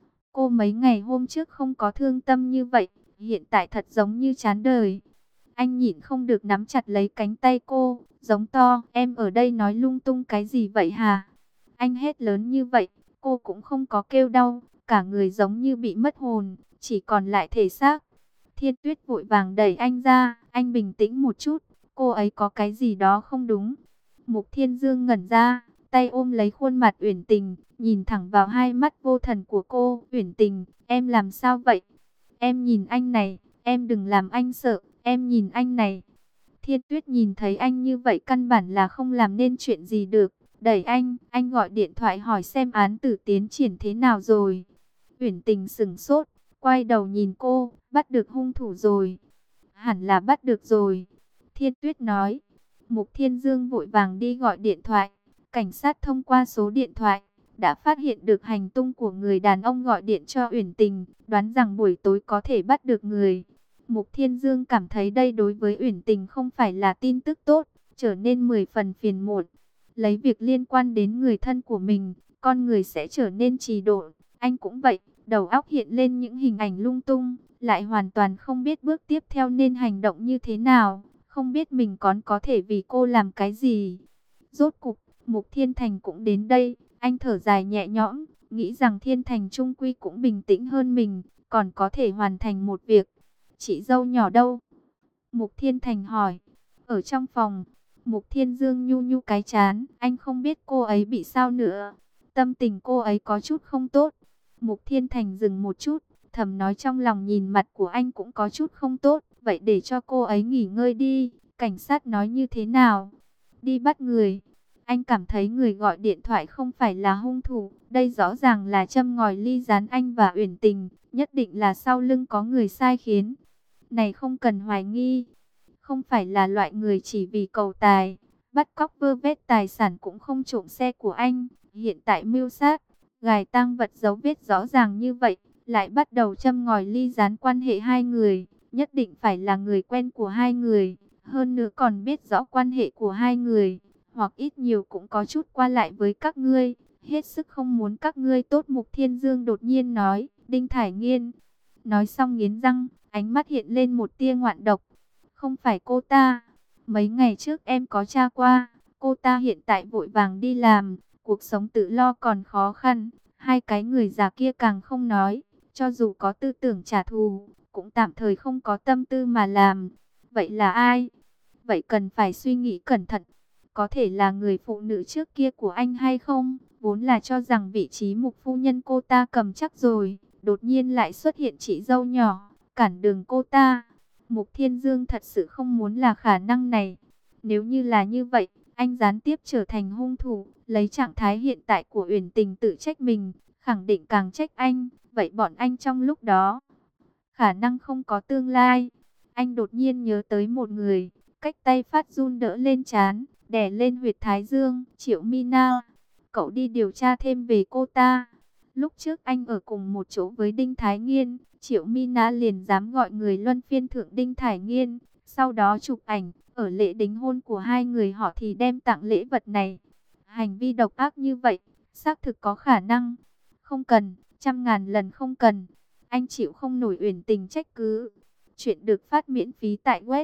Cô mấy ngày hôm trước không có thương tâm như vậy, hiện tại thật giống như chán đời. Anh nhịn không được nắm chặt lấy cánh tay cô, giống to, em ở đây nói lung tung cái gì vậy hả? Anh hét lớn như vậy, cô cũng không có kêu đau, cả người giống như bị mất hồn, chỉ còn lại thể xác. Thiên Tuyết vội vàng đẩy anh ra, anh bình tĩnh một chút, cô ấy có cái gì đó không đúng. Mục Thiên Dương ngẩn ra, tay ôm lấy khuôn mặt Uyển Tình, nhìn thẳng vào hai mắt vô thần của cô. Uyển Tình, em làm sao vậy? Em nhìn anh này, em đừng làm anh sợ, em nhìn anh này. Thiên Tuyết nhìn thấy anh như vậy căn bản là không làm nên chuyện gì được. Đẩy anh gọi điện thoại hỏi xem án tử tiến triển thế nào rồi. Uyển Tình sững sốt, quay đầu nhìn cô, bắt được hung thủ rồi. Hẳn là bắt được rồi. Thiên Tuyết nói. Mục Thiên Dương vội vàng đi gọi điện thoại. Cảnh sát thông qua số điện thoại đã phát hiện được hành tung của người đàn ông gọi điện cho Uyển Tình, đoán rằng buổi tối có thể bắt được người. Mục Thiên Dương cảm thấy đây đối với Uyển Tình không phải là tin tức tốt, trở nên 10 phần phiền muộn. Lấy việc liên quan đến người thân của mình, con người sẽ trở nên trì độn. Anh cũng vậy, đầu óc hiện lên những hình ảnh lung tung, lại hoàn toàn không biết bước tiếp theo nên hành động như thế nào, không biết mình còn có thể vì cô làm cái gì. Rốt cục, Mục Thiên Thành cũng đến đây, anh thở dài nhẹ nhõm, nghĩ rằng Thiên Thành trung quy cũng bình tĩnh hơn mình, còn có thể hoàn thành một việc. Chị dâu nhỏ đâu? Mục Thiên Thành hỏi. Ở trong phòng. Mục Thiên Dương nhu nhu cái chán, anh không biết cô ấy bị sao nữa. Tâm tình cô ấy có chút không tốt. Mục Thiên Thành dừng một chút, thầm nói trong lòng, nhìn mặt của anh cũng có chút không tốt. Vậy để cho cô ấy nghỉ ngơi đi. Cảnh sát nói như thế nào? Đi bắt người. Anh cảm thấy người gọi điện thoại không phải là hung thủ. Đây rõ ràng là châm ngòi ly gián anh và Uyển Tình. Nhất định là sau lưng có người sai khiến. Này không cần hoài nghi. Không phải là loại người chỉ vì cầu tài, bắt cóc vơ vét tài sản, cũng không trộm xe của anh. Hiện tại mưu sát, gài tang vật dấu vết rõ ràng như vậy, lại bắt đầu châm ngòi ly gián quan hệ hai người. Nhất định phải là người quen của hai người, hơn nữa còn biết rõ quan hệ của hai người, hoặc ít nhiều cũng có chút qua lại với các ngươi. Hết sức không muốn các ngươi tốt. Mục Thiên Dương đột nhiên nói. Đinh Thải Nghiên, Nói xong nghiến răng, ánh mắt hiện lên một tia ngoạn độc. Không phải cô ta. Mấy ngày trước em có tra qua, cô ta hiện tại vội vàng đi làm, cuộc sống tự lo còn khó khăn. Hai cái người già kia càng không nói, cho dù có tư tưởng trả thù, cũng tạm thời không có tâm tư mà làm. Vậy là ai? Vậy cần phải suy nghĩ cẩn thận. Có thể là người phụ nữ trước kia của anh hay không? Vốn là cho rằng vị trí mục phu nhân cô ta cầm chắc rồi, đột nhiên lại xuất hiện chị dâu nhỏ, cản đường cô ta. Mục Thiên Dương thật sự không muốn là khả năng này. Nếu như là như vậy, anh gián tiếp trở thành hung thủ, lấy trạng thái hiện tại của Uyển Tình tự trách mình, khẳng định càng trách anh. Vậy bọn anh trong lúc đó, khả năng không có tương lai. Anh đột nhiên nhớ tới một người, cách tay phát run đỡ lên trán, đè lên huyệt thái dương, Triệu Mina. Cậu đi điều tra thêm về cô ta. Lúc trước anh ở cùng một chỗ với Đinh Thái Nghiên, Triệu Mina liền dám gọi người luân phiên thượng Đinh Thái Nghiên, sau đó chụp ảnh, ở lễ đính hôn của hai người họ thì đem tặng lễ vật này. Hành vi độc ác như vậy, xác thực có khả năng. Không cần, trăm ngàn lần không cần. Anh chịu không nổi Uyển Tình trách cứ. Chuyện được phát miễn phí tại web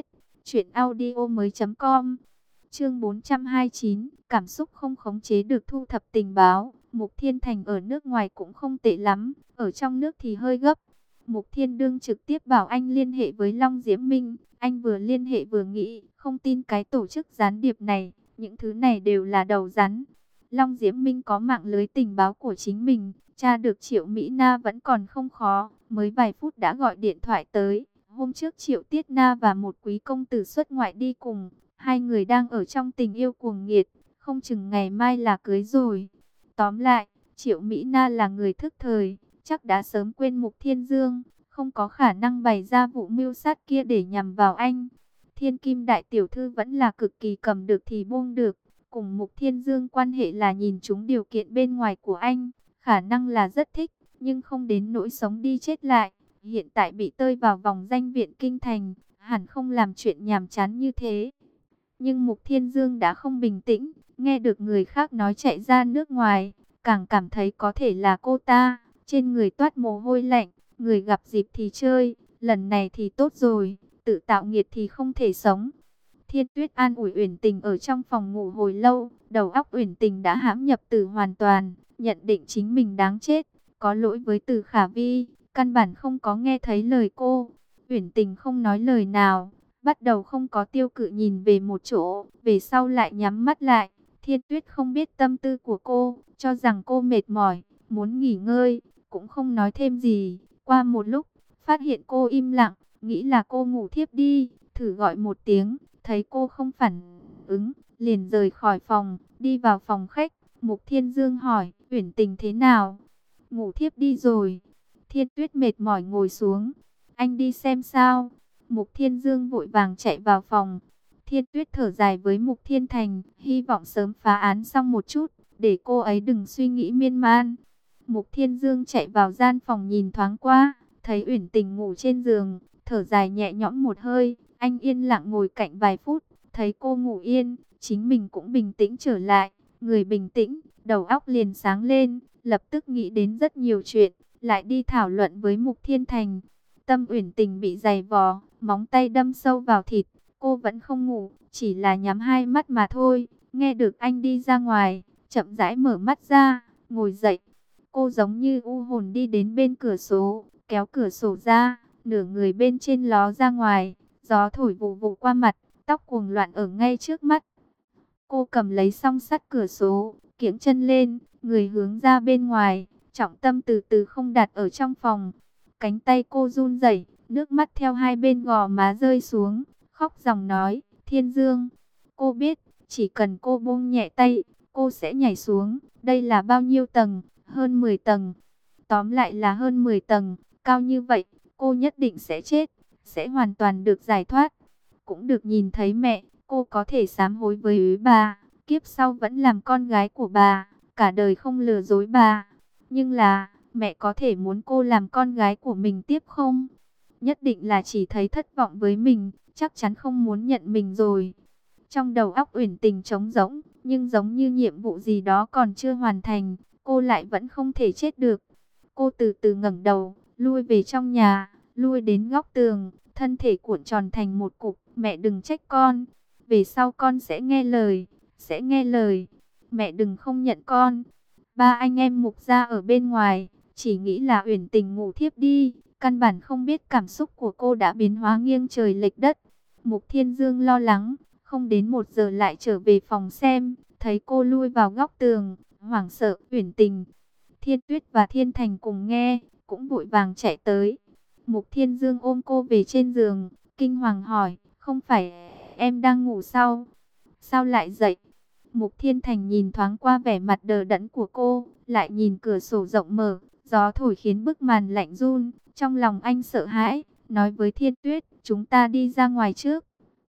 truyệnaudiomoi.com. Chương 429, cảm xúc không khống chế được thu thập tình báo. Mục Thiên Thành ở nước ngoài cũng không tệ lắm, ở trong nước thì hơi gấp. Mục Thiên Đương trực tiếp bảo anh liên hệ với Long Diễm Minh. Anh vừa liên hệ vừa nghĩ, không tin cái tổ chức gián điệp này, những thứ này đều là đầu rắn. Long Diễm Minh có mạng lưới tình báo của chính mình, tra được Triệu Mỹ Na vẫn còn không khó, mới vài phút đã gọi điện thoại tới. Hôm trước Triệu Tiết Na và một quý công tử xuất ngoại đi cùng, hai người đang ở trong tình yêu cuồng nhiệt, không chừng ngày mai là cưới rồi. Tóm lại, Triệu Mỹ Na là người thức thời, chắc đã sớm quên Mục Thiên Dương, không có khả năng bày ra vụ mưu sát kia để nhằm vào anh. Thiên Kim đại tiểu thư vẫn là cực kỳ cầm được thì buông được, cùng Mục Thiên Dương quan hệ là nhìn trúng điều kiện bên ngoài của anh, khả năng là rất thích, nhưng không đến nỗi sống đi chết lại. Hiện tại bị tơi vào vòng danh viện kinh thành, hẳn không làm chuyện nhàm chán như thế. Nhưng Mục Thiên Dương đã không bình tĩnh, nghe được người khác nói chạy ra nước ngoài, càng cảm thấy có thể là cô ta. Trên người toát mồ hôi lạnh, người gặp dịp thì chơi, lần này thì tốt rồi, tự tạo nghiệt thì không thể sống. Thiên Tuyết an ủi Uyển Tình ở trong phòng ngủ hồi lâu, đầu óc Uyển Tình đã hãm nhập Tử hoàn toàn, nhận định chính mình đáng chết, có lỗi với Từ Khả Vi, căn bản không có nghe thấy lời cô. Uyển Tình không nói lời nào, bắt đầu không có tiêu cự nhìn về một chỗ, về sau lại nhắm mắt lại. Thiên Tuyết không biết tâm tư của cô, cho rằng cô mệt mỏi, muốn nghỉ ngơi, cũng không nói thêm gì. Qua một lúc, phát hiện cô im lặng, nghĩ là cô ngủ thiếp đi, thử gọi một tiếng, thấy cô không phản ứng, liền rời khỏi phòng, đi vào phòng khách. Mục Thiên Dương hỏi, Uyển Tình thế nào? Ngủ thiếp đi rồi. Thiên Tuyết mệt mỏi ngồi xuống. Anh đi xem sao? Mục Thiên Dương vội vàng chạy vào phòng. Thiên Tuyết thở dài với Mục Thiên Thành, hy vọng sớm phá án xong một chút, để cô ấy đừng suy nghĩ miên man. Mục Thiên Dương chạy vào gian phòng nhìn thoáng qua, thấy Uyển Tình ngủ trên giường, thở dài nhẹ nhõm một hơi. Anh yên lặng ngồi cạnh vài phút, thấy cô ngủ yên, chính mình cũng bình tĩnh trở lại. Người bình tĩnh, đầu óc liền sáng lên, lập tức nghĩ đến rất nhiều chuyện, lại đi thảo luận với Mục Thiên Thành. Tâm Uyển Tình bị giày vò, móng tay đâm sâu vào thịt, cô vẫn không ngủ, chỉ là nhắm hai mắt mà thôi. Nghe được anh đi ra ngoài, chậm rãi mở mắt ra, ngồi dậy. Cô giống như u hồn đi đến bên cửa sổ, kéo cửa sổ ra, nửa người bên trên ló ra ngoài, gió thổi vụ vụ qua mặt, tóc cuồng loạn ở ngay trước mắt. Cô cầm lấy song sắt cửa sổ, kiễng chân lên, người hướng ra bên ngoài, trọng tâm từ từ không đặt ở trong phòng. Cánh tay cô run rẩy, nước mắt theo hai bên gò má rơi xuống, khóc ròng nói, Thiên Dương. Cô biết, chỉ cần cô buông nhẹ tay, cô sẽ nhảy xuống. Đây là bao nhiêu tầng? Hơn 10 tầng. Tóm lại là hơn 10 tầng, cao như vậy, cô nhất định sẽ chết, sẽ hoàn toàn được giải thoát. Cũng được nhìn thấy mẹ, cô có thể sám hối với bà, kiếp sau vẫn làm con gái của bà, cả đời không lừa dối bà. Nhưng là, mẹ có thể muốn cô làm con gái của mình tiếp không? Nhất định là chỉ thấy thất vọng với mình, chắc chắn không muốn nhận mình rồi. Trong đầu óc Uyển Tình trống rỗng, nhưng giống như nhiệm vụ gì đó còn chưa hoàn thành, cô lại vẫn không thể chết được. Cô từ từ ngẩng đầu, lui về trong nhà, lui đến góc tường, thân thể cuộn tròn thành một cục. Mẹ đừng trách con, về sau con sẽ nghe lời, sẽ nghe lời. Mẹ đừng không nhận con. Ba anh em Mục Gia ở bên ngoài, chỉ nghĩ là Uyển Tình ngủ thiếp đi, căn bản không biết cảm xúc của cô đã biến hóa nghiêng trời lệch đất. Mục Thiên Dương lo lắng, không đến 1 giờ lại trở về phòng xem, thấy cô lui vào góc tường, hoảng sợ. Uyển Tình, Thiên Tuyết và Thiên Thành cùng nghe, cũng vội vàng chạy tới. Mục Thiên Dương ôm cô về trên giường, kinh hoàng hỏi, không phải em đang ngủ sao? Sao lại dậy? Mục Thiên Thành nhìn thoáng qua vẻ mặt đờ đẫn của cô, lại nhìn cửa sổ rộng mở, gió thổi khiến bức màn lạnh run. Trong lòng anh sợ hãi, nói với Thiên Tuyết, chúng ta đi ra ngoài trước.